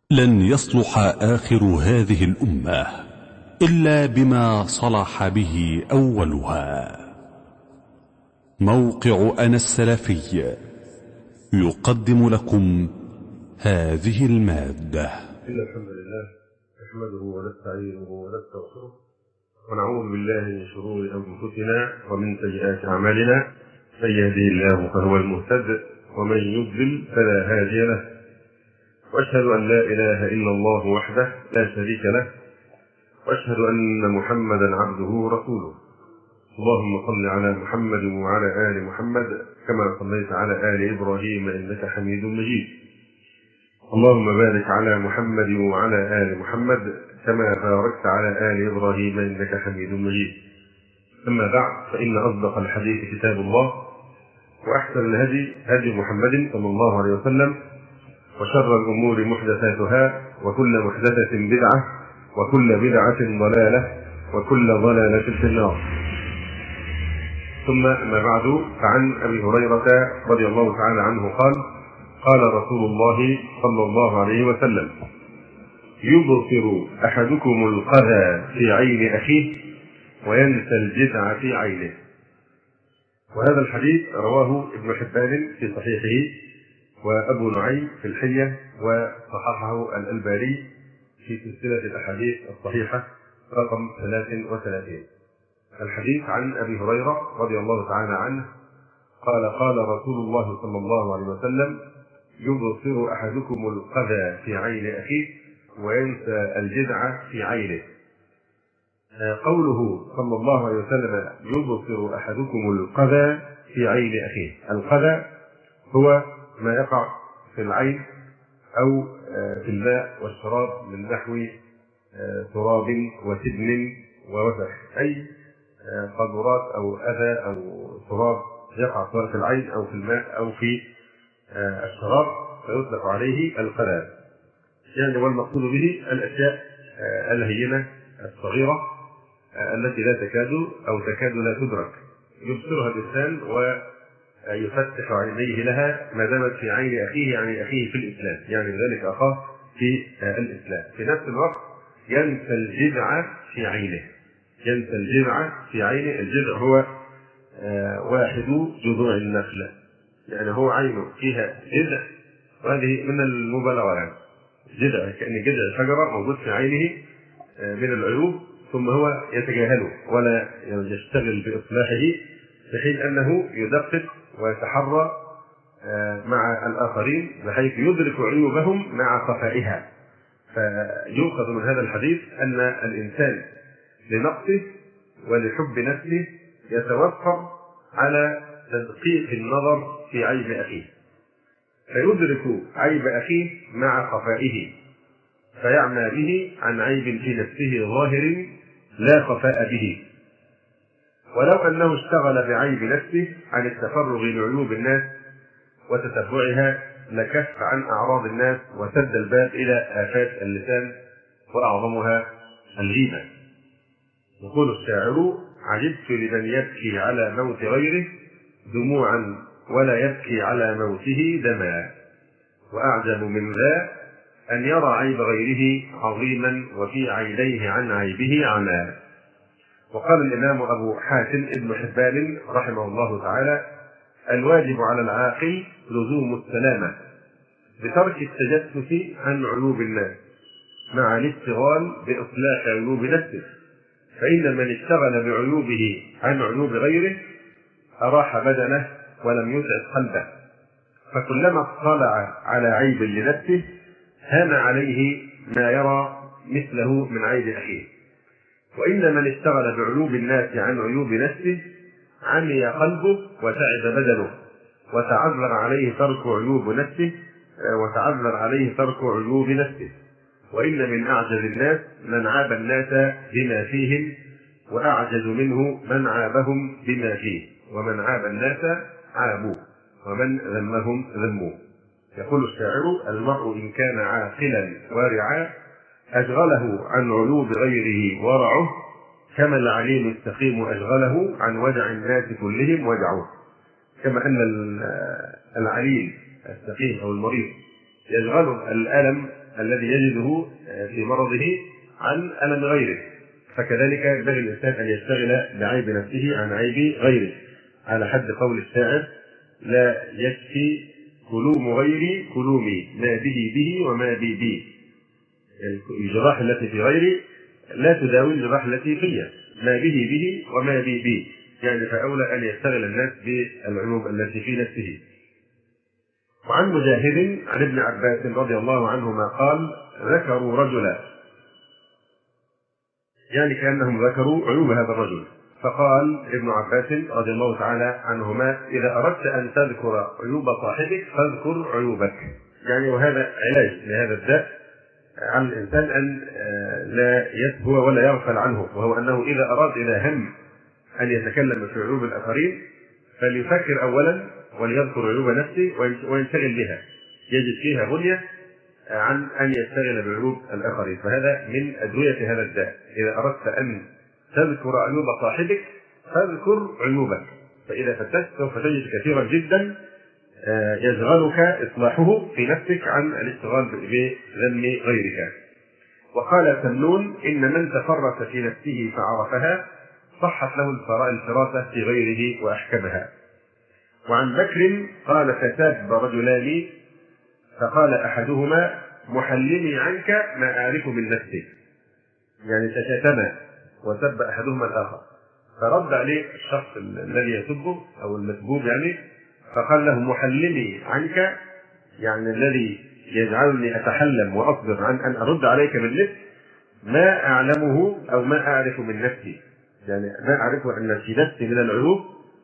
لن يصلح آخر هذه الأمة إلا بما صلح به أولها. موقع أنا السلفي يقدم لكم هذه المادة. إن الحمد لله نحمده ونستعينه ونستغفره ونعوذ بالله من شرور أنفسنا ومن سيئات أعمالنا. من يهده الله فهو المهتد ومن يضلل فلا هادي له. وأشهد أن لا إله إلا الله وحده لا شريك له، وأشهد أن محمدا عبده ورسوله. اللهم صل على محمد وعلى آل محمد كما صليت على آل إبراهيم إنك حميد مجيد. اللهم بارك على محمد وعلى آل محمد كما باركت على آل إبراهيم إنك حميد مجيد. أما بعد، فإن أصدق الحديث كتاب الله، وأحسن الهدي هدي محمد صلى الله عليه وسلم، وشر الأمور محدثاتها، وكل محدثة بدعة، وكل بدعة ضلالة، وكل ضلالة في النار. ثم أما بعد، فعن أبي هريرة رضي الله تعالى عنه قال: قال رسول الله صلى الله عليه وسلم: يبصر أحدكم القذى في عين أخيه وينسى الجدع في عينه. وهذا الحديث رواه ابن حبان في صحيحه، وأبو نعيم في الحلية، وصححه الألباني في سلسلة الأحاديث الصحيحة رقم 33. الحديث عن أبي هريرة رضي الله تعالى عنه قال: قال رسول الله صلى الله عليه وسلم: يبصر أحدكم القذى في عين أخيه وينسى الجدع في عينه. قوله صلى الله عليه وسلم: يبصر أحدكم القذى في عين أخيه. القذى هو ما يقع في العين أو في الماء والشراب من نحو تراب وسدم ووسخ، أي قذورات أو أذى أو تراب يقع سواء في العين أو في الماء أو في الشراب، فيطلق عليه القذى. يعني والمقصود به الأشياء الهينة الصغيرة التي لا تكاد أو تكاد لا تدرك، يبصرها الإنسان ويفتح عينيه لها ما دامت في عين أخيه، يعني أخيه في الإسلام، يعني ذلك أخاه في الإسلام. في نفس الوقت ينسى الجدع في عينه. ينسى الجدع في عينه. الجدع هو واحد جذوع النخلة، يعني هو عينه فيها جدع، وهذه من المبالغة، يعني جدع كأن جدع شجرة موجود في عينه من العيوب، ثم هو يتجاهله ولا يشتغل بإصلاحه، في حين أنه يدقق ويتحرى مع الآخرين بحيث يدرك عيوبهم مع خفائها. فيؤخذ من هذا الحديث أن الإنسان لنقصه ولحب نفسه يتوفر على تدقيق النظر في عيب أخيه، فيدرك عيب أخيه مع خفائه، فيعمى به عن عيب في نفسه ظاهر لا خفاء به. ولو أنه اشتغل بعيب نفسه عن التفرغ لعيوب الناس وتتبعها لكف عن أعراض الناس وسد الباب إلى آفات اللسان، وأعظمها الغيبة. يقول الشاعر: عجبت لمن يبكي على موت غيره دموعا ولا يبكي على موته دما، وأعجب من ذا أن يرى عيب غيره عظيما وفي عينيه عن عيبه عمى. وقال الإمام أبو حاتم ابن حبان رحمه الله تعالى: الواجب على العاقل لزوم السلامة بترك التجسس عن عيوب الناس مع الاشتغال بإصلاح عيوب نفسه، فإن من اشتغل بعيوبه عن عيوب غيره أراح بدنه ولم يسعد قلبه، فكلما اطلع على عيب لنفسه هان عليه ما يرى مثله من عيب أخيه. وإن من اشتغل بعيوب الناس عن عيوب نفسه عمي قلبه وتعب بدنه، وتعذر عليه ترك عيوب نفسه. وإن من أعجز الناس من عاب الناس بما فيهم، وأعجز منه من عابهم بما فيه، ومن عاب الناس عابوه، ومن ذمهم ذموه. يقول الشاعر: المرء إن كان عاقلا ورعا أشغله عن عيوب غيره ورعه، كما العليم السقيم أشغله عن وجع الناس كلهم وجعه. كما أن العليل السقيم أو المريض يشغله الألم الذي يجده في مرضه عن ألم غيره، فكذلك ينبغي الإنسان أن يشتغل بعيب نفسه عن عيب غيره، على حد قول الشاعر: لا يكفي كلوم غيري كلومي، ما به به وما بي بي. الجراح التي في غيري لا تداوي الجراح التي فيها، ما به به وما بي بي، يعني فأولى أن يشتغل الناس بالعيوب التي في نفسه. وعن مجاهد عن ابن عباس رضي الله عنهما قال: ذكروا رجلا، يعني كأنهم ذكروا عيوب هذا الرجل، فقال ابن عباس رضي الله تعالى عنهما: إذا أردت أن تذكر عيوب صاحبك فاذكر عيوبك. يعني وهذا علاج لهذا الداء على الإنسان أن لا يسهو ولا يغفل عنه، وهو أنه إذا هم أن يتكلم في عيوب الآخرين فليفكر أولا وليذكر عيوب نفسه وينشغل بها، يجد فيها غنية عن أن يشتغل بعيوب الآخرين، فهذا من أدوية هذا الداء. إذا أردت أن تذكر عيوب صاحبك فاذكر عيوبك، فإذا فتشت سوف تجد كثيرا جدا يشغلك إصلاحه في نفسك عن الاشتغال بذم غيرك. وقال سمنون: إن من تفرس في نفسه فعرفها صحت له الفراسة في غيره وأحكمها. وعن بكر قال: فساب رجلان فقال أحدهما: محلمي عنك ما أعرف من نفسي، يعني تشاتما وسب أحدهما الآخر، فرد عليه الشخص الذي يسبه أو المسبوب يعني، فقال له: محلمي عنك، يعني الذي يجعلني أتحلم وأصبر عن أن أرد عليك بالنفس ما أعلمه أو ما أعرف من نفسي، يعني ما أعرف أن في نفسي من العيوب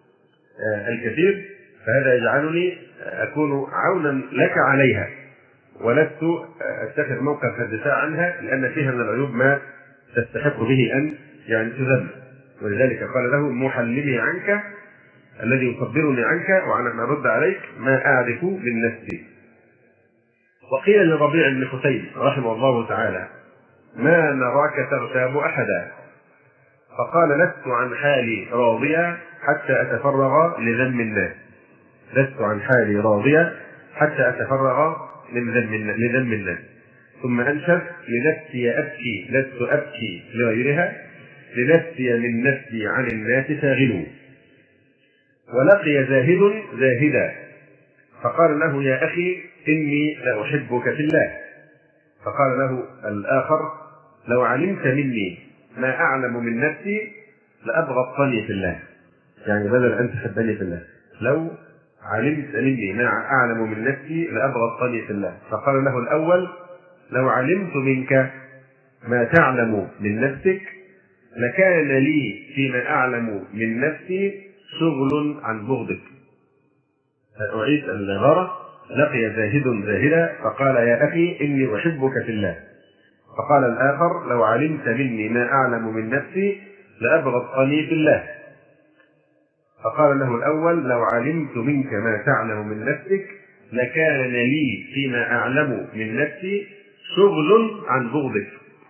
الكثير، فهذا يجعلني أكون عونا لك عليها، ولست أتخذ موقف الدفاع عنها، لأن فيها من العيوب ما تستحق به أن يعني تذم. ولذلك قال له: محلمي عنك، الذي يصبرني عنك وعن أن أرد عليك ما أعرف من نفسي. وقيل لربيع بن حسين رحمه الله تعالى: ما نراك تغتاب أحدا، فقال: لست عن حالي راضيا حتى أتفرغ لذم الناس، لست عن حالي راضيا حتى أتفرغ لذم الناس. ثم أنشد: لنفسي أبكي لست أبكي لغيرها، لنفسي من نفسي عن الناس شاغل. ولقي زاهد زاهدا فقال له: يا أخي إني لأحبك في الله. فقال له الآخر: لو علمت مني ما أعلم من نفسي لأبغضتني في الله، يعني بدل أن تحبني في الله، لو علمت مني ما أعلم من نفسي لأبغضتني في الله. فقال له الأول: لو علمت منك ما تعلم من نفسك لكان لي فيما أعلم من نفسي شغل عن بغضك. أعيد العبارة: لقي زاهد زاهدا فقال: يا أخي إني أحبك في الله. فقال الآخر: لو علمت مني ما أعلم من نفسي لأبغضتني في الله. فقال له الأول: لو علمت منك ما تعلم من نفسك لكان لي فيما أعلم من نفسي شغل عن بغضك.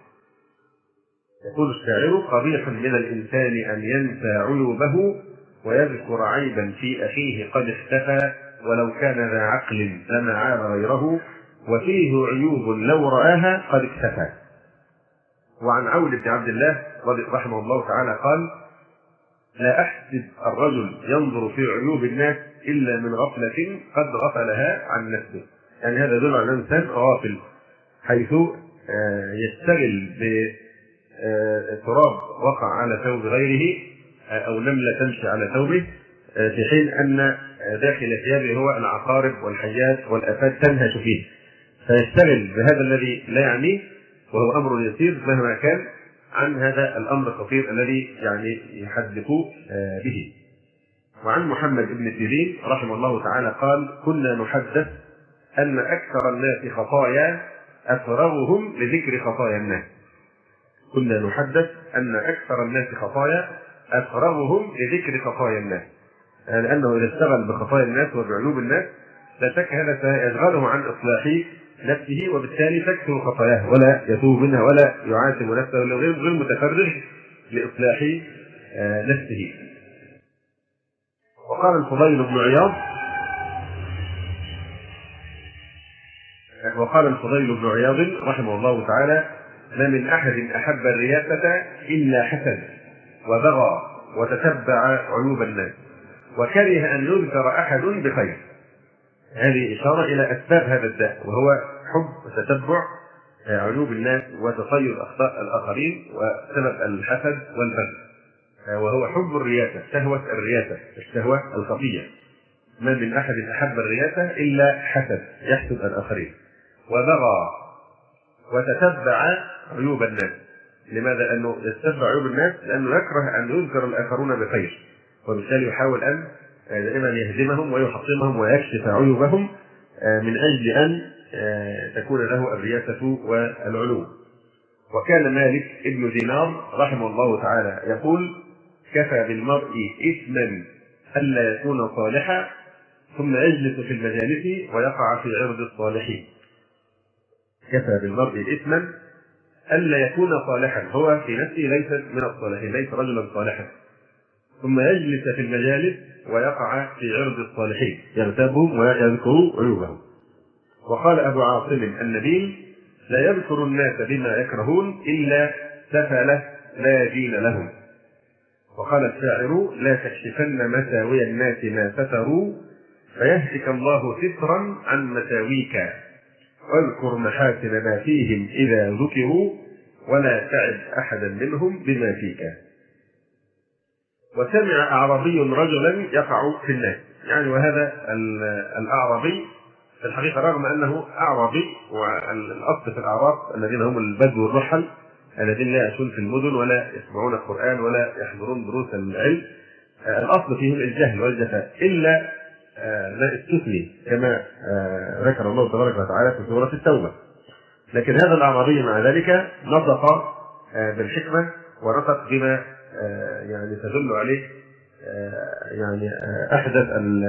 يقول الشاعر: قبيح من الإنسان أن ينسى عيوبه ويذكر عيبا في أخيه قد اختفى، ولو كان ذا عقل لما عاب غيره وفيه عيوب لو رآها قد اكتفى. وعن عون بن عبد الله رحمه الله تعالى قال: لا أحسب الرجل ينظر في عيوب الناس إلا من غفلة قد غفلها عن نفسه. يعني هذا يدل على الإنسان غافل، حيث يشتغل بتراب وقع على ثوب غيره أو نملة تمشي على ثوبه، في حين أن داخل ثيابه هو العقارب والحيات والآفات تنهش فيه، فيشتغل بهذا الذي لا يعنيه وهو أمر يسير مهما كان عن هذا الأمر الخطير الذي يعني يحدث به. وعن محمد بن سيرين رحمه الله تعالى قال: كنا نحدث أن أكثر الناس خطايا أفرغهم لذكر خطايا الناس. كنا نحدث أن أكثر الناس خطايا أفرغهم لذكر خطايا الناس، لأنه إذا اشتغل بخطايا الناس وبعيوب الناس لا شك هذا سيشغله عن إصلاح نفسه، وبالتالي تكثر خطاياه ولا يتوب منها ولا يعاتب نفسه، ولا غير متفرغ لإصلاح نفسه. وقال الفضيل بن عياض: وقال الفضيل بن عياض رحمه الله تعالى: ما من أحد أحب الرياسة إلا حسد وبغى وتتبع عيوب الناس وكره أن يذكر أحد بخير. هذه إشارة إلى أسباب هذا الداء، وهو حب وتتبع عيوب الناس وتصيد أخطاء الآخرين وسبب الحسد والبغي، وهو حب الرياسة، شهوة الرياسة، الشهوة الخفية. ما من أحد أحب الرياسة إلا حسد، يحسد الآخرين، وبغى وتتبع عيوب الناس. لماذا؟ لأنه يتبع عيوب الناس لأنه يكره أن يذكر الآخرون بخير، وبالتالي يحاول أن دائما يهدمهم ويحطمهم ويكشف عيوبهم من أجل أن تكون له الرياسة والعلو. وكان مالك ابن دينار رحمه الله تعالى يقول: كفى بالمرء إثما ألا يكون صالحا ثم يجلس في المجالس ويقع في عرض الصالحين. كفى بالمرء إثما ألا يكون صالحا، هو في نفسه ليس من الصالحين، ليس رجلا صالحا، ثم يجلس في المجالس ويقع في عرض الصالحين يغتابهم ويذكر عيوبهم. وقال أبو عاصم النبيل: لا يذكر الناس بما يكرهون إلا سفلة لا دين لهم. وقال الشاعر: لا تكشفن مساوي الناس ما ستروا فيهتك الله سترا عن مساويك، واذكر محاسن ما فيهم إذا ذكروا ولا تعد أحدا منهم بما فيك. وسمع أعرابي رجلا يقع في الناس، يعني وهذا الأعرابي في الحقيقة رغم أنه أعرابي، والأصل في الأعراب الذين هم البدو الرحل الذين لا يعيشون في المدن ولا يسمعون القرآن ولا يحضرون دروس العلم، الأصل فيهم الجهل والجفاء، إلا ما استثني كما ذكر الله تبارك وتعالى في سورة التوبة. لكن هذا الأعرابي مع ذلك نطق بالحكمة ونطق بما يعني تدل عليه يعني أحدث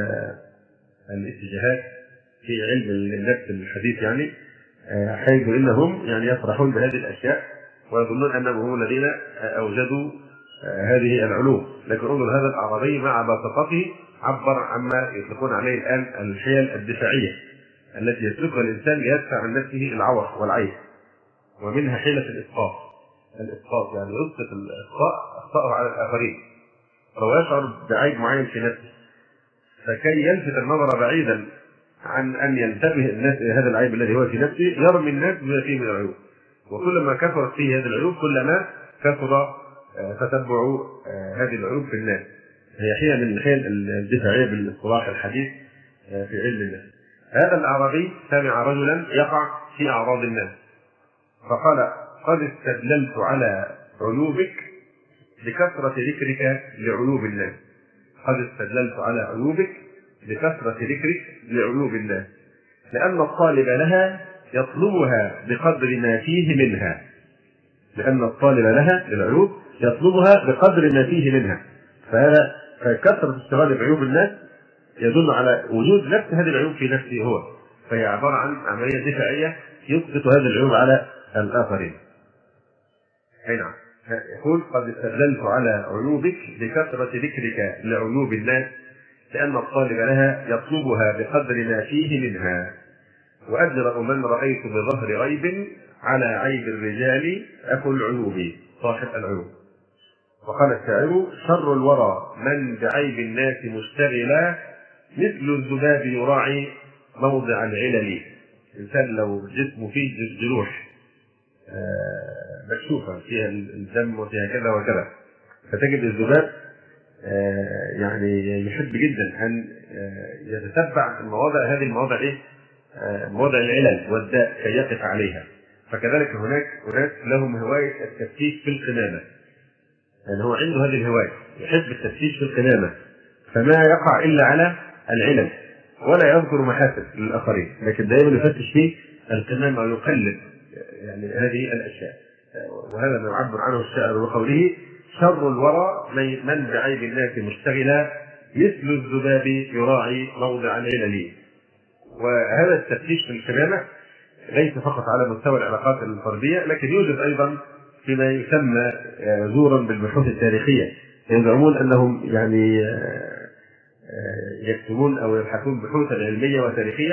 الاتجاهات في علم النفس الحديث، يعني حيث إنهم يعني يفرحون بهذه الأشياء ويظنون أنهم هم الذين أوجدوا هذه العلوم. لكن انظر هذا الأعرابي مع بساطته عبر عما يطلقون عليه الآن الحيل الدفاعية التي يسلكها الإنسان ليدفع عن نفسه العور والعيب، ومنها حيلة الإسقاط يعني يسقط أخطاءه على الآخرين، فهو يشعر بعيب معين في نفسه، فكي يلفت النظر بعيدا عن أن ينتبه الناس إلى هذا العيب الذي هو في نفسه يرمي الناس بما فيه من العيوب، وكلما كثرت فيه هذه العيوب كلما كثر تتبع هذه العيوب في الناس. هي حيلة من الحيل الدفاعية بالاصطلاح الحديث في علم النفس. هذا الأعرابي سمع رجلا يقع في أعراض الناس فقال: قد استدللت على عيوبك بكثرة ذكرك لعيوب الناس. قد استدللت على عيوبك بكثرة ذكرك لعيوب الناس، لأن الطالب لها يطلبها بقدر ما فيه منها. لأن الطالب لها للعيوب يطلبها بقدر ما فيه منها. فكثرة اشتغال بعيوب الناس يدل على وجود نفس هذه العيوب في نفسه هو، فهي عبارة عن عملية دفاعية يسقط هذه العيوب على الآخرين. أي نعم، يقول: قد استدللت على عيوبك بكثرة ذكرك لعيوب الناس، لأن الطالب لها يطلبها بقدر ما فيه منها. وأجرأ من رأيت بظهر غيب على عيب الرجال أخو العيوب، صاحب العيوب. وقال الشاعر: شر الورى من بعيب الناس مشتغلا، مثل الذباب يراعي موضع العلل. الإنسان لو جسمه فيه جروح مكشوفة فيها الدم وفيها كذا وكذا، فتجد الذباب يعني يحب جدا أن يتتبع المواضع، هذه المواضع مواضع العلل والداء كي يقف عليها. فكذلك هناك أناس لهم هواية التفتيش في القمامة، يعني هو عنده هذه الهواية، يحب التفتيش في القمامة، فما يقع إلا على العلل ولا يذكر محاسن للآخرين، لكن دائما يفتش في القمامة ويقلب يعني هذه الأشياء. وهذا ما يعبر عنه الشاعر بقوله: شر الورى من بعيب الناس مشتغلا، مثل الذباب يراعي موضع العلل. وهذا التفتيش في القمامة ليس فقط على مستوى العلاقات الفردية، لكن يوجد أيضا فيما يسمى زورا بالبحوث التاريخية. يزعمون أنهم يعني يكتبون أو يبحثون بحوثا علمية وتاريخية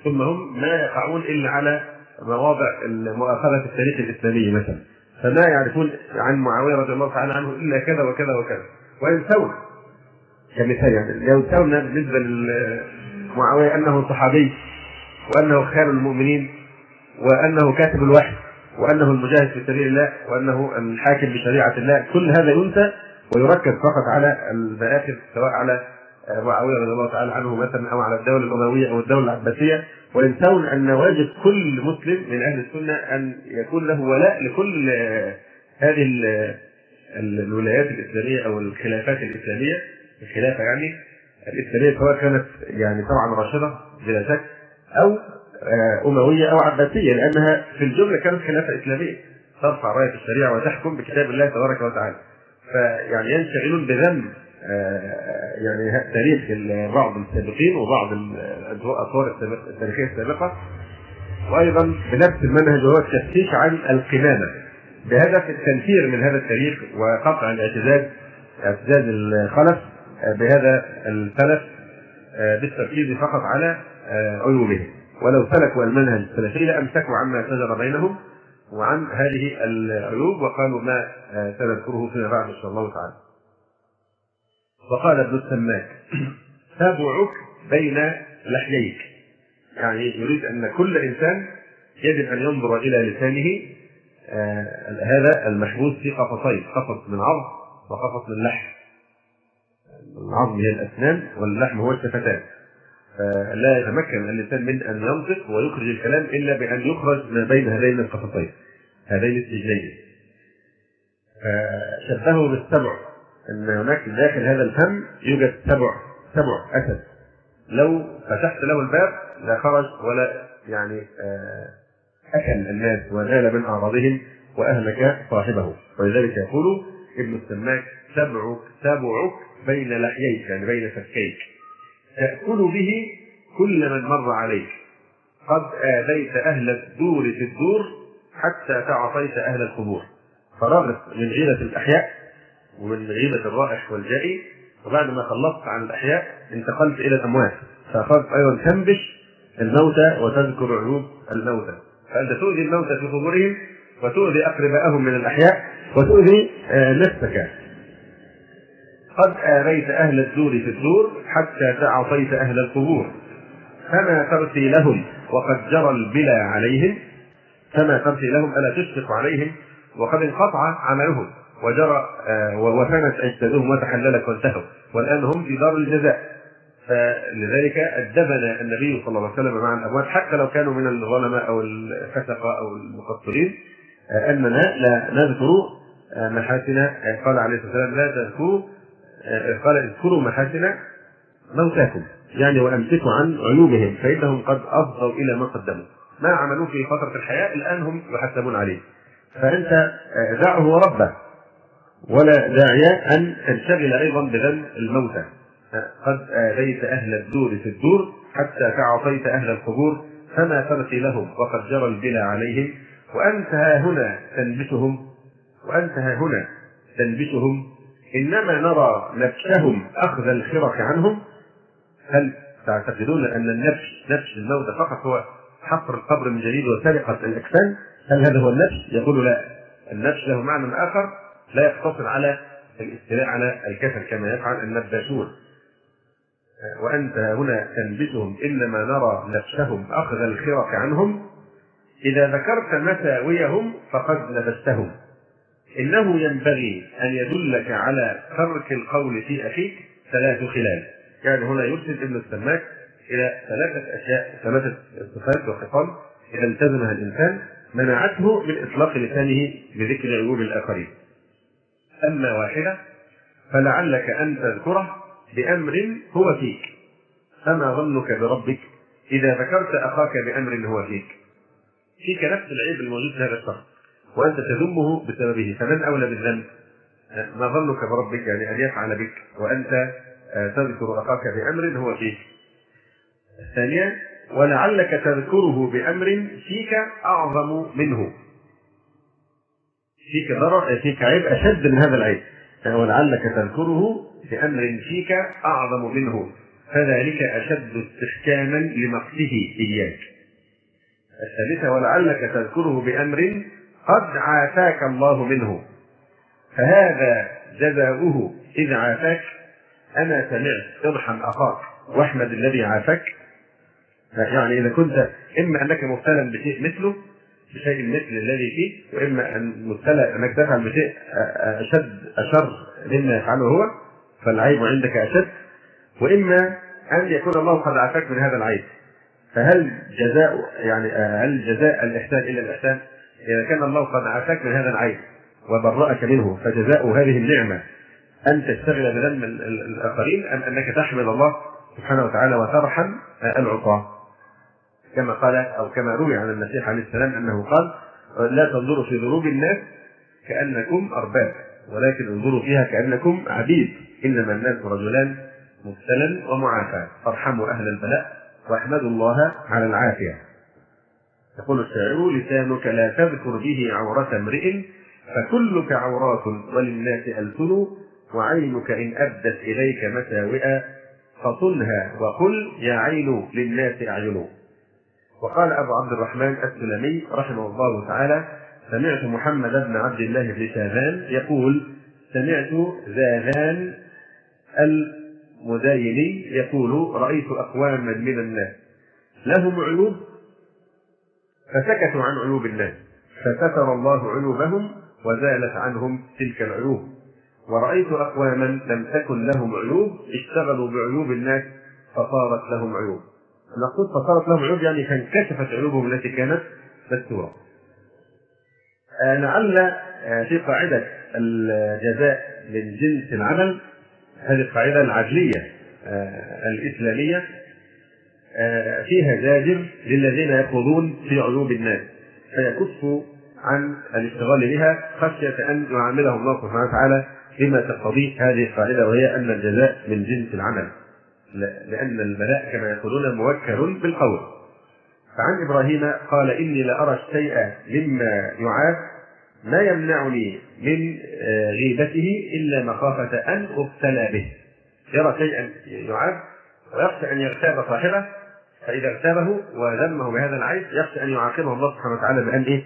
ثم هم ما يقعون إلا على مواضع مؤاخذة التاريخ الإسلامي مثلا، فما يعرفون عن معاوية رضي الله تعالى عنه إلا كذا وكذا وكذا، وينسون كمثال يعني ينسون بالنسبة لمعاوية أنه صحابي، وأنه خير المؤمنين، وأنه كاتب الوحي، وأنه المجاهد في سبيل الله، وأنه الحاكم بشريعة الله. كل هذا ينسى ويركز فقط على المآخذ، سواء على معاوية رضي الله تعالى عنه مثلا أو على الدولة الأموية أو الدولة العباسية، وينسون أن واجب كل مسلم من أهل السنة أن يكون له ولاء لكل هذه الولايات الإسلامية أو الخلافات الإسلامية، الخلافة يعني الإسلامية، سواء كانت يعني طبعا راشدة بلا شك أو أموية أو عباسية، لأنها في الجملة كانت خلافة إسلامية ترفع راية الشريعة وتحكم بكتاب الله تبارك وتعالى. فيعني ينشغلون بذم يعني تاريخ بعض السابقين وبعض الأطوار التاريخية السابقة، وأيضا بنفس المنهج وهو التفتيش عن القمامة بهدف التنفير من هذا التاريخ وقطع اعتزاز الخلف بهذا السلف بالتركيز فقط على عيوبهم. ولو سلكوا المنهج السلفي لأمسكوا عما شجر بينهم وعن هذه العيوب وقالوا ما سنذكره فيما بعد إن شاء الله تعالى. وقال ابن السماك: تابعك بين لحييك، يعني يريد أن كل إنسان يجب أن ينظر إلى لسانه هذا المحبوس في قفصين، قفص من عظم وقفص من لحم. العظم هي الأسنان واللحم هو الشفتان، فلا يتمكن اللسان من أن ينطق ويخرج الكلام إلا بأن يخرج ما بين هذين القفصين هذين السجنين. شبهه بالسبع، أن هناك داخل هذا الفم يوجد سبع أسد، لو فتحت له الباب لا خرج ولا يعني أكل الناس ونال من أعراضهم وأهلك صاحبه. ولذلك يقول ابن السماك: تابعك بين لحييك، يعني بين فكيك، تأكل به كل من مر عليك، قد آذيت أهل الدور في الدور حتى تعطيت أهل القبور. فرغت من غيرة الأحياء ومن غيبة الرائح والجائي، وبعد ما خلصت عن الأحياء انتقلت إلى الأموات، فأخذت أيضا تنبش الموتى وتذكر عيوب الموتى، فأنت تؤذي الموتى في قبورهم وتؤذي أقربائهم من الأحياء وتؤذي نفسك. قد آذيت أهل الدور في الدور حتى تعطيت أهل القبور، فما ترثي لهم وقد جرى البلا عليهم. فما ترثي لهم ألا تشفق عليهم وقد انقطع عملهم وجرى وفنت أجسادهم وتحللت وانتهوا، والآن هم في دار الجزاء. فلذلك أدبنا النبي صلى الله عليه وسلم مع الأموات حتى لو كانوا من الظلماء أو الفسقة أو المقصرين، أننا لا نذكر محاسن. قال عليه الصلاة والسلام: لا تذكروا، قال: اذكروا محاسن موتاكم، يعني وأمسكوا عن عيوبهم فإنهم قد أفضوا إلى ما قدموا، ما عملوا في فترة الحياة الآن هم يحسبون عليه. فأنت دعه وربه، ولا داعي أن تنشغل أيضا بذم الموتى. قد آذيت أهل الدور في الدور حتى تعطيت أهل القبور، فما ترثي لهم وقد جرى البلا عليهم، وأنت ها هنا تنبشهم إنما نرى نبشهم أخذ الخرق عنهم. هل تعتقدون أن نبش الموتى فقط هو حفر القبر من جديد وسرقة الأكفان؟ هل هذا هو النبش؟ يقول لا، النبش له معنى آخر لا يقتصر على الاستيلاء على الكفن كما يفعل النباشون. وأنت هنا تنبشهم إنما نرى نبشهم أخذ الخرق عنهم، إذا ذكرت مساويهم فقد نبشتهم. إنه ينبغي أن يدلك على ترك القول في أخيك 3 خلال. يعني هنا يرشد ابن السماك إلى 3 أشياء، 3 صفات وخصال إذا التزمها الإنسان منعته من إطلاق لسانه بذكر عيوب الآخرين. أما واحدة فلعلك أن تذكره بأمر هو فيك، فما ظنك بربك إذا ذكرت أخاك بأمر هو فيك نفس العيب الموجود في هذا الشخص وأنت تذمه بسببه، فمن أولى بالذنب؟ ما ظنك بربك يعني أن يفعل بك وأنت تذكر أخاك بأمر هو فيك. الثانية: ولعلك تذكره بأمر فيك أعظم منه، فيك ضرر، فيك عيب أشد من هذا العيب. ولعلك تذكره بأمر فيك أعظم منه، فذلك أشد استحكاما لمقته إياك. الثالثة ولعلك تذكره بأمر قد عافاك الله منه فهذا جزاؤه إذ عافاك. أنا سمعت ارحم أخاك واحمد الذي عافاك. يعني إذا كنت إما أنك مبتلى بشيء مثله بشيء مثل الذي فيه، وإما أن مبتلى أنك تفعل بشيء أشر مما يفعله هو فالعيب عندك أشد، وإما أن يكون الله قد عافاك من هذا العيب. فهل جزاء هل جزاء الإحسان إلا الإحسان؟ إذا كان الله قد عافاك من هذا العيب وبرأك منه فجزاء هذه النعمة أن تشتغل بذنب الآخرين أم أنك تحمد الله سبحانه وتعالى وترحم العصاة؟ كما قال أو كما روي عن المسيح عليه السلام أنه قال: لا تنظروا في ذنوب الناس كأنكم أرباب ولكن انظروا فيها كأنكم عبيد، إنما الناس رجلان مبتلى ومعافى فارحموا أهل البلاء واحمدوا الله على العافية. يقول الشاعر: لسانك لا تذكر به عورة امرئ فكلك عورات وللناس ألسن وعينك إن أبدت إليك مساوئا فصنها وقل يا عين للناس أعين. وقال أبو عبد الرحمن السلمي رحمه الله تعالى: سمعت محمد بن عبد الله بن شاذان يقول: سمعت زاذان المدايني يقول: رأيت أقواما من الناس لهم عيوب فسكتوا عن عيوب الناس فستر الله عيوبهم وزالت عنهم تلك العيوب، ورأيت أقواما لم تكن لهم عيوب اشتغلوا بعيوب الناس فصارت لهم عيوب. نقول فصارت لهم عيوب يعني فانكشفت عيوبهم التي كانت مستورة. لعل في قاعدة الجزاء من جنس العمل، هذه القاعدة العدلية الإسلامية فيها زاجر للذين يخوضون في عيوب الناس فيكفوا عن الاشتغال بها خشية أن يعاملهم الله سبحانه وتعالى بما تقتضيه هذه القاعدة، وهي أن الجزاء من جنس العمل، لأن البلاء كما يقولون موكل بالقول. فعن إبراهيم قال: إني لأرى الشيء مما يعاب ما يمنعني من غيبته إلا مخافة أن أبتلى به. يرى شيئا يعاب ويخشى أن يغتاب صاحبه، فإذا اغتابه وذمه بهذا العيب يخشى أن يعاقبه الله سبحانه وتعالى بأن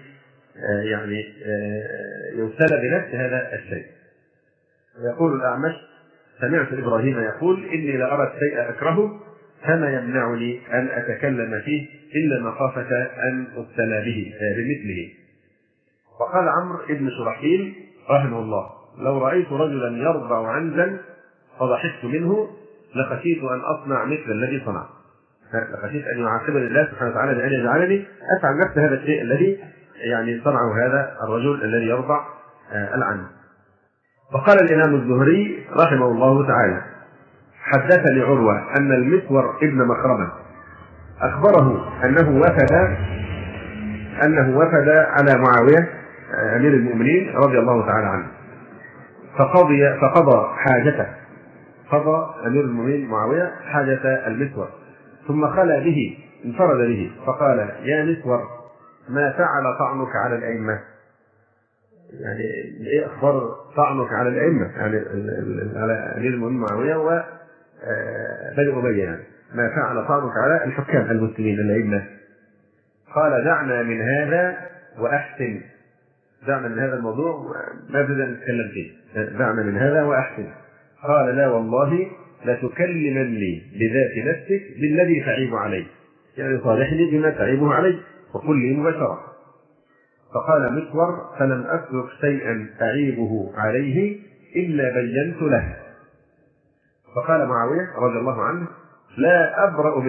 يبتلى بنفس هذا الشيء. يقول الأعمش: سمعت إبراهيم يقول: إني لأرى الشيء أكرهه فما يمنعني أن أتكلم فيه إلا مخافة أن أبتلى به بمثله. وقال عمرو بن شرحيل رحمه الله: لو رأيت رجلا يرضع عنزا فضحكت منه لخشيت أن أصنع مثل الذي صنع، لخشيت أن يعاقبني الله سبحانه وتعالى بأن يجعلني أفعل نفس هذا الشيء الذي صنعه هذا الرجل الذي يرضع العنز. وقال الإمام الزهري رحمه الله تعالى: حدثني عروة أن المسور ابن مخرمة أخبره أنه وفد على معاوية أمير المؤمنين رضي الله تعالى عنه فقضى حاجته، قضى أمير المؤمنين معاوية حاجة المسور ثم خلى به انفرد به فقال: يا مسور ما فعل طعنك على الأئمة؟ يعني ايه اخبار طعنك على الائمه؟ يعني على امير المؤمنين معاويه وبني اميه، يعني ما فعل طعنك على الحكام المسلمين الائمه؟ قال: دعنا من هذا واحسن، دعنا من هذا الموضوع ما بدنا نتكلم فيه، دعنا من هذا واحسن. قال: لا والله لتكلمني بذات نفسك بالذي تعيب عليه، يعني صالحني بما تعيبه عليه وقل لي مباشره. فقال مسور: فلم أترك شيئا أعيبه عليه إلا بينت له. فقال معاوية رضي الله عنه: لا أبرأ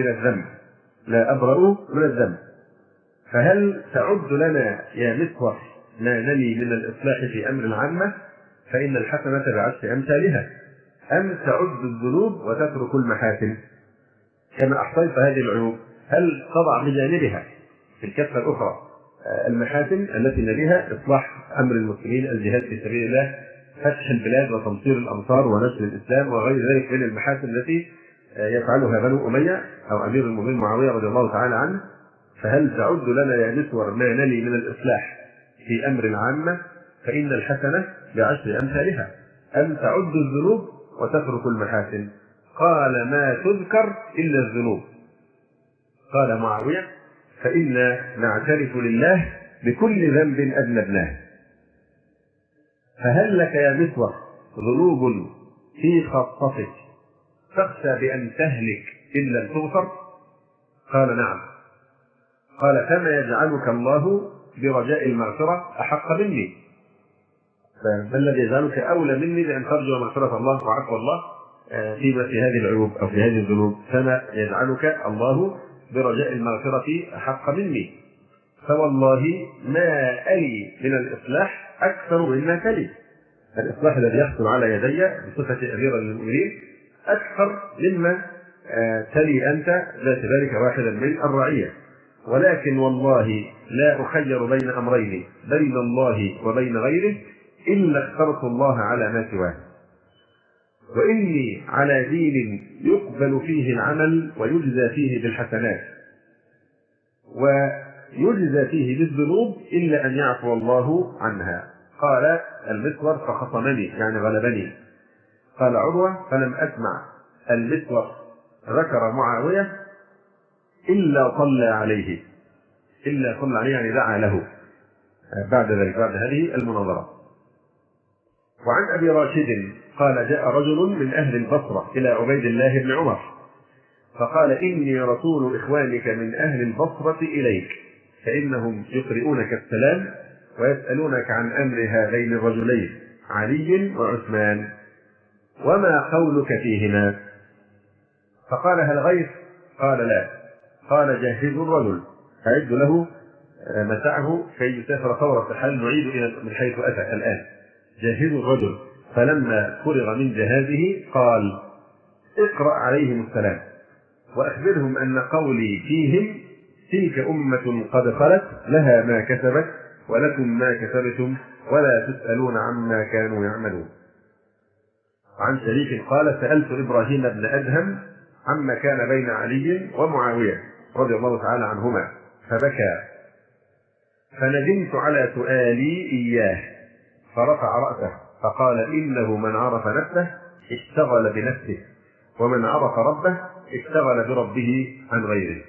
من الذنب، فهل تعد لنا يا مسور ما نلي من الإصلاح في أمر العامة فإن الحسنة بعشر أمثالها، أم تعد الذنوب وتترك المحاسن؟ كما أحصيت هذه العيوب هل تضع بجانبها في الكفة الأخرى المحاسن التي نليها إصلاح أمر المسلمين، الجهاد في سبيل الله، فتح البلاد وتمطير الأمصار ونشر الإسلام وغير ذلك من المحاسن التي يفعلها بنو أمية أو أمير المؤمنين معاوية رضي الله تعالى عنه؟ فهل تعد لنا يا مسور ما نلي من الإصلاح في أمر العامة فإن الحسنة بعشر أمثالها، أم تعد الذنوب وتترك المحاسن؟ قال ما تذكر إلا الذنوب. قال معاوية فإنا نعترف لله بكل ذنب أذنبناه، فهل لك يا مسور ذنوب في خطتك تخشى بأن تهلك إن لم تغفر؟ قال نعم. قال فما يجعلك الله برجاء المغفرة أحق مني؟ فما الذي يجعلك أولى مني بأن ترجو مغفرة الله وعفو الله في هذه العيوب أو في هذه الذنوب؟ فما يجعلك الله برجاء المغفرة أحق مني؟ فوالله ما ألي من الإصلاح أكثر مما تلي. الإصلاح الذي يحصل على يدي بصفة أمير المؤمنين أكثر مما تلي أنت ذات ذلك واحدا من الرعية، ولكن والله لا أخير بين أمرين بين الله وبين غيره إلا اخترت الله على ما سواه، وإني على دين يقبل فيه العمل ويجزى فيه بالحسنات ويجزى فيه بالذنوب إلا أن يعفو الله عنها. قال المسور فخصمني يعني غلبني. قال عروة فلم أسمع المسور ذكر معاوية إلا صلى عليه يعني دعا له بعد ذلك بعد هذه المناظرة. وعن أبي راشد قال جاء رجل من أهل البصرة إلى عبيد الله بن عمر فقال إني رسول إخوانك من أهل البصرة إليك فإنهم يقرؤونك السلام ويسألونك عن أمر هذين الرجلين علي وعثمان وما قولك فيهما؟ فقال هل غير؟ قال لا. قال جهزوا الرجل أعد له متاعه كي يسافر فور الرحال نعيد إلى من حيث أتى الآن. جهزوا الرجل. فلما فرغ من جهازه قال اقرأ عليهم السلام وأخبرهم أن قولي فيهم تلك أمة قد خلت لها ما كسبت ولكم ما كسبتم ولا تسألون عما كانوا يعملون. عن شريك قال سألت إبراهيم بن أدهم عما كان بين علي ومعاوية رضي الله تعالى عنهما فبكى فندمت على سؤالي إياه فرفع رأسه فقال إنه من عرف نفسه اشتغل بنفسه ومن عرف ربه اشتغل بربه عن غيره.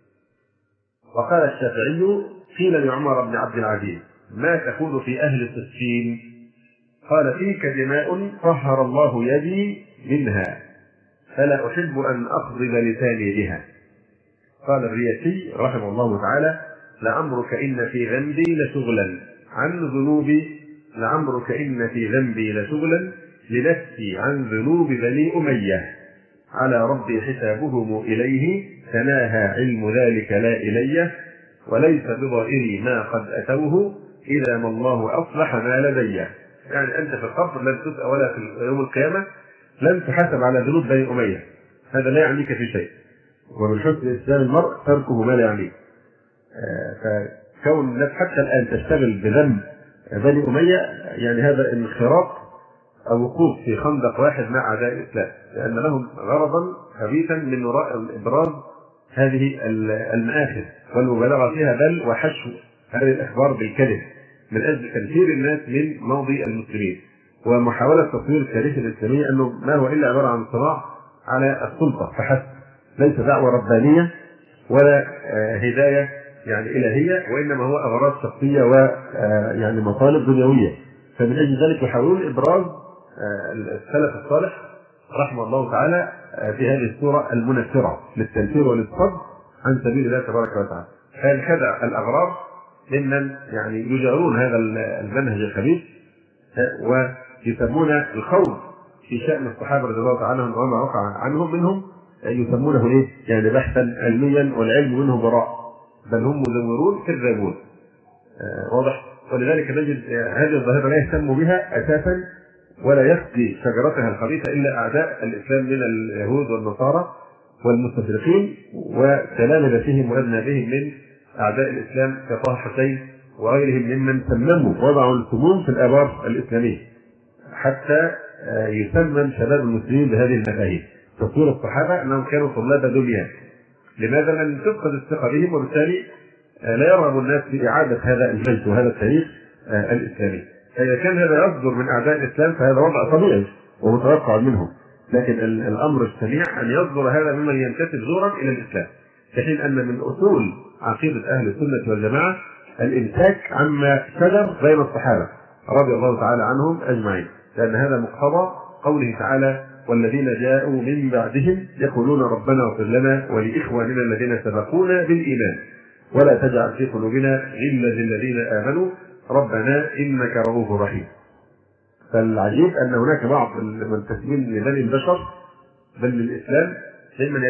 وقال الشافعي قيل لعمر بن عبد العزيز ما تقول في أهل صفين؟ قال تلك دماء طهر الله يدي منها فلا أحب أن أقضب لساني بها. قال الرياسي رحمه الله تعالى لعمرك إن في ذنبي لشغلا عن ذنوبي لعمرك إن في ذنبي لشغلا لنفسي عن ذنوب بني أمية على ربي حسابهم إليه تناهى علم ذلك لا إلي وليس بضائري ما قد أتوه إذا ما الله أصلح ما لدي. يعني أنت في القبر لن تسأل ولا في يوم القيامة لن تحاسب على ذنوب بني أمية، هذا لا يعنيك في شيء، ومن حسن إسلام المرء تركه ما لا يعنيه. فكون الناس حتى الآن تشتغل بذنب بني أمية يعني هذا انخراط أو وقوف في خندق واحد مع أعداء الإسلام، لأن لهم غرضا خبيثا من وراء إبراز هذه المآخذ والمبالغة فيها بل وحشو هذه الأخبار بالكذب من أجل تنفير الناس من ماضي المسلمين ومحاولة تصوير التاريخ الإسلامي أنه ما هو إلا عبارة عن صراع على السلطة فحسب، ليس دعوة ربانية ولا هداية يعني إلهية، وإنما هو أغراض شخصية ويعني مطالب دنيوية. فمن أجل ذلك يحاولون إبراز السلف الصالح رحمه الله تعالى في هذه الصورة المنفرة للتنفير وللصد عن سبيل الله تبارك وتعالى. فانخدع الأغراب ممن يعني يجارون هذا المنهج الخبيث ويسمون الخوض في شأن الصحابة رضي الله تعالى عنهم وما وقع عنهم منهم يسمونه إيه؟ يعني بحثا علميا والعلم منه براء، بل هم مزورون كذابون. واضح؟ ولذلك نجد هذه الظاهرة لا يهتم بها أساسا ولا يسقي شجرتها الخبيثة إلا أعداء الإسلام من اليهود والنصارى والمستشرقين وتلامذتهم وأبنائهم من أعداء الإسلام كطه حسين وغيرهم ممن سمموا وضعوا السموم في الآبار الإسلامية حتى يسمم شباب المسلمين بهذه المفاهيم. تصوير الصحابة أنهم كانوا طلاب دنيا، لماذا؟ لأن تفقد الثقة بهم وبالتالي لا يرغب الناس في إعادة هذا المجد وهذا التاريخ الإسلامي. فإذا كان هذا يصدر من أعداء الإسلام فهذا وضع طبيعي ومتوقع منهم، لكن الأمر الشنيع أن يصدر هذا ممن ينتسب زورا إلى الإسلام، في حين أن من أصول عقيدة أهل السنة والجماعة الإمساك عما شجر بين الصحابة رضي الله تعالى عنهم أجمعين، لأن هذا مقتضى قوله تعالى: والذين جاءوا من بعدهم يقولون ربنا اغفر لنا ولإخواننا الذين سبقونا بالإيمان ولا تجعل في قلوبنا غلا للذين آمنوا ربنا إنك رؤوف رحيم. فالعجيب أن هناك بعض المنتسبين لبني البشر بل للإسلام دائما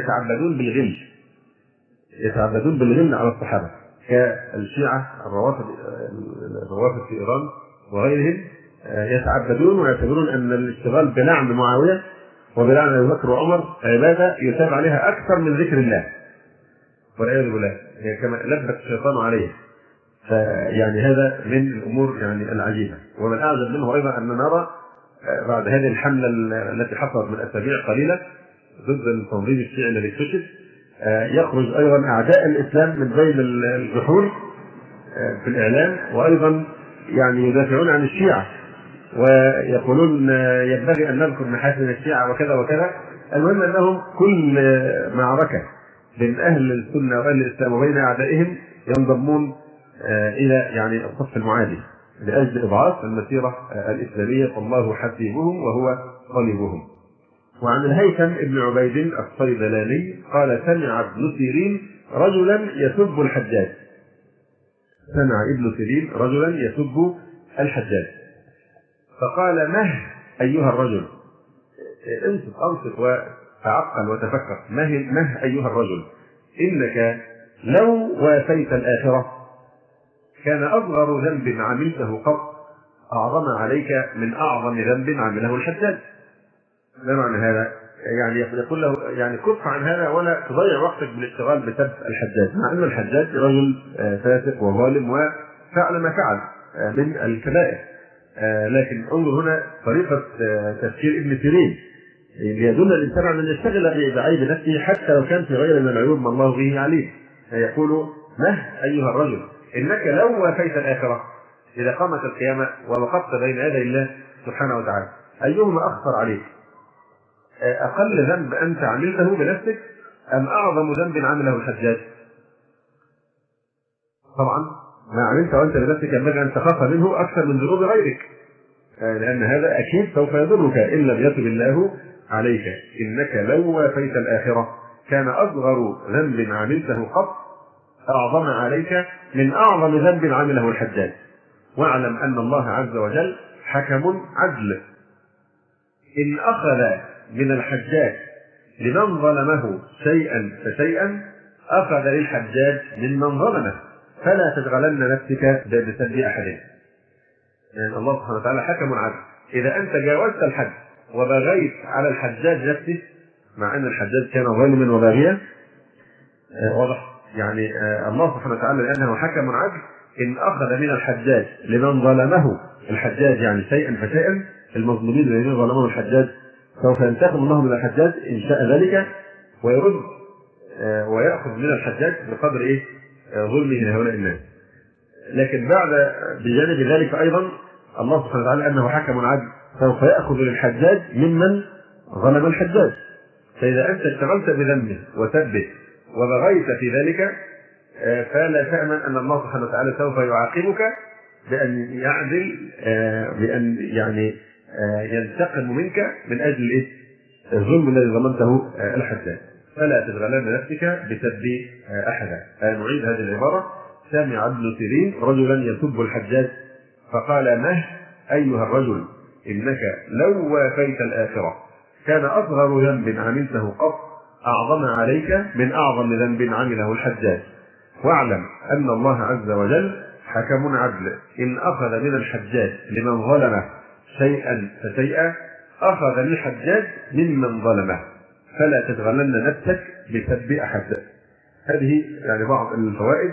يتعبدون بالغل على الصحابة، كالشيعة الروافض في إيران وغيرهم، يتعبدون ويعتبرون أن الاشتغال بلعن معاوية وبلعن أبي بكر وعمر عبادة يثاب عليها أكثر من ذكر الله والعياذ بالله، كما لبس الشيطان عليه. فيعني هذا من الأمور يعني العجيبة. ومن أعجب منه أيضا أن نرى بعد هذه الحملة التي حصلت من أسابيع قليلة ضد التنظيم الشيعي الذي اكتشف، يخرج أيضا أعداء الإسلام من بين الجحور في الإعلام، وأيضا يعني يدافعون عن الشيعة ويقولون ينبغي أن نذكر محاسن الشيعة وكذا وكذا. المهم أنهم كل معركة بين أهل السنة وأهل الإسلام وبين أعدائهم ينضمون إلى يعني الصف المعادي لأجل إضعاف المسيرة الإسلامية، فالله حسيبهم وهو صليبهم. وعن الهيثم ابن عبيد الصيدلاني قال: سمع ابن سيرين رجلا يسب الحجاج. سمع ابن سيرين رجلا يسب الحجاج فقال: مه أيها الرجل، انصت وتعقل وتفكر، مه أيها الرجل، إنك لو وافيت الآخرة كان أصغر ذنب عملته قط أعظم عليك من أعظم ذنب عمله الحجاج. ما معنى هذا؟ يعني يقول له يعني كف عن هذا ولا تضيع وقتك بالاشتغال بسب الحجاج، مع أن الحجاج رجل فاسق وظالم وفعل ما فعل من الكبائر. لكن انظر هنا طريقة تفكير ابن سيرين ليدل الإنسان على أن يشتغل بعيب نفسه حتى لو كان في غير من العيوب ما الله به عليه. يقول: مه أيها الرجل، إنك لو وافيت الآخرة، إذا قامت القيامة ووقفت بين يدي الله سبحانه وتعالى، أيهما أخطر عليك؟ أقل ذنب أنت عملته بنفسك أم أعظم ذنب عمله الحجاج؟ طبعا ما عملت وأنت بنفسك ينبغي أن تخاف منه أكثر من ذنوب غيرك، لأن هذا أكيد سوف يضرك إن لم يتب الله عليك. إنك لو وافيت الآخرة كان أصغر ذنب عملته قط أعظم عليك من أعظم ذنب عمله الحجاج، واعلم أن الله عز وجل حكم عدل، إن أخذ من الحجاج لمن ظلمه شيئا فشيئا أخذ للحجاج ممن ظلمه، فلا تشغلن نفسك بسب أحد. يعني الله سبحانه وتعالى حكم عدل. إذا أنت جاوزت الحد وبغيت على الحجاج نفسه، مع أن الحجاج كان ظالما وباغيا، واضح يعني الله سبحانه وتعالى لأنه حكم عدل إن أخذ من الحجاج لمن ظلمه الحجاج يعني شيئا فشيئا، المظلومين الذين ظلمهم الحجاج سوف ينتقم الله من الحجاج إن شاء ذلك ويرد ويأخذ من الحجاج بقدر ظلمه لهؤلاء الناس. لكن بعد بجانب ذلك أيضا الله سبحانه وتعالى أنه حكم عدل سوف يأخذ للحجاج ممن ظلم الحجاج. فإذا أنت اشتغلت بذنبه وسبه وبغيت في ذلك فلا تأمن أن الله سبحانه وتعالى سوف يعاقبك بأن يعدل، بأن يعني ينتقم منك من أجل الظلم الذي ظلمته الحجاج. فلا تشغلن نفسك بسب أحدا. نعيد هذه العبارة: سمع ابن سيرين رجلا يسب الحجاج فقال: مه أيها الرجل، إنك لو وافيت الآخرة كان أصغر ذنب عملته قط أعظم عليك من أعظم ذنب عمله الحجاج، واعلم أن الله عز وجل حكم عدل، إن أخذ من الحجاج لمن ظلمه شيئا فشيئا أخذ للحجاج ممن ظلمه، فلا تشغلن نفسك بسب أحد. هذه يعني بعض الفوائد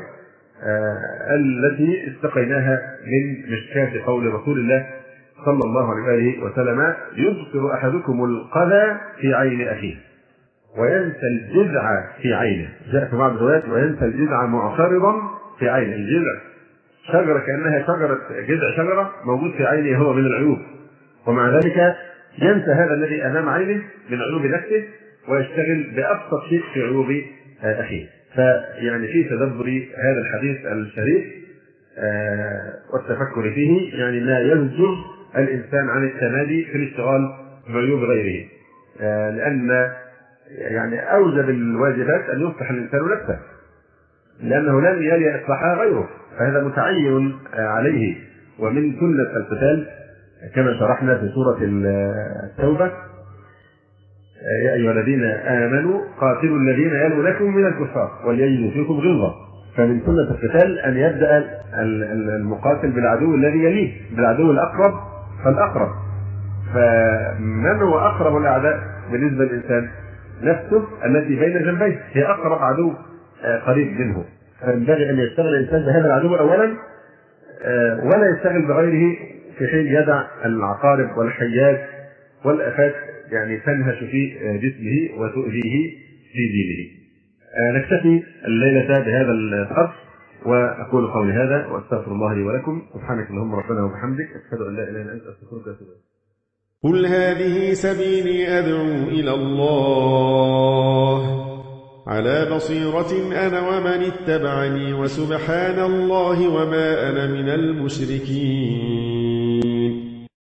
التي استقيناها من مشكاة قول رسول الله صلى الله عليه وآله وسلم: يبصر أحدكم القذى في عين أخيه وينسى الجذع في عينه. جاء في بعض الروايات: وينسى الجذع معترضا في عينه. الجذع شجرة كأنها جذع شجرة موجود في عينه هو من العيوب، ومع ذلك ينسى هذا الذي أمام عينه من عيوب نفسه ويشتغل بأبسط شيء في عيوب أخيه. فيعني في تدبر هذا الحديث الشريف والتفكر فيه يعني لا يزجر الإنسان عن التمادي في الاشتغال بعيوب غيره، لأن يعني أوجب الواجبات أن يصلح الإنسان نفسه، لأنه لن يلي إصلاحها غيره، فهذا متعين عليه. ومن سنة القتال كما شرحنا في سورة التوبة: يا أيها الذين آمنوا قاتلوا الذين يلونكم من الكفار وليجدوا فيكم غلظة. فمن سنة القتال أن يبدأ المقاتل بالعدو الذي يليه، بالعدو الأقرب فالأقرب. فمن هو أقرب الأعداء بالنسبة للإنسان؟ نفسه التي بين جنبيه هي أقرب عدو قريب منه. فينبغي أن يشتغل الإنسان بهذا العدو أولا، ولا يشتغل بغيره في حين يدع العقارب والحيات والآفات يعني تنهش في جسمه وتؤذيه في دينه. نكتفي الليلة بهذا القدر، وأقول قولي هذا وأستغفر الله لي ولكم. سبحانك اللهم ربنا وبحمدك، أشهد أن لا إله إلا أنت، أستغفرك وأتوب إليك. قل هذه سبيلي أدعو إلى الله على بصيرة أنا ومن اتبعني، وسبحان الله وما أنا من المشركين.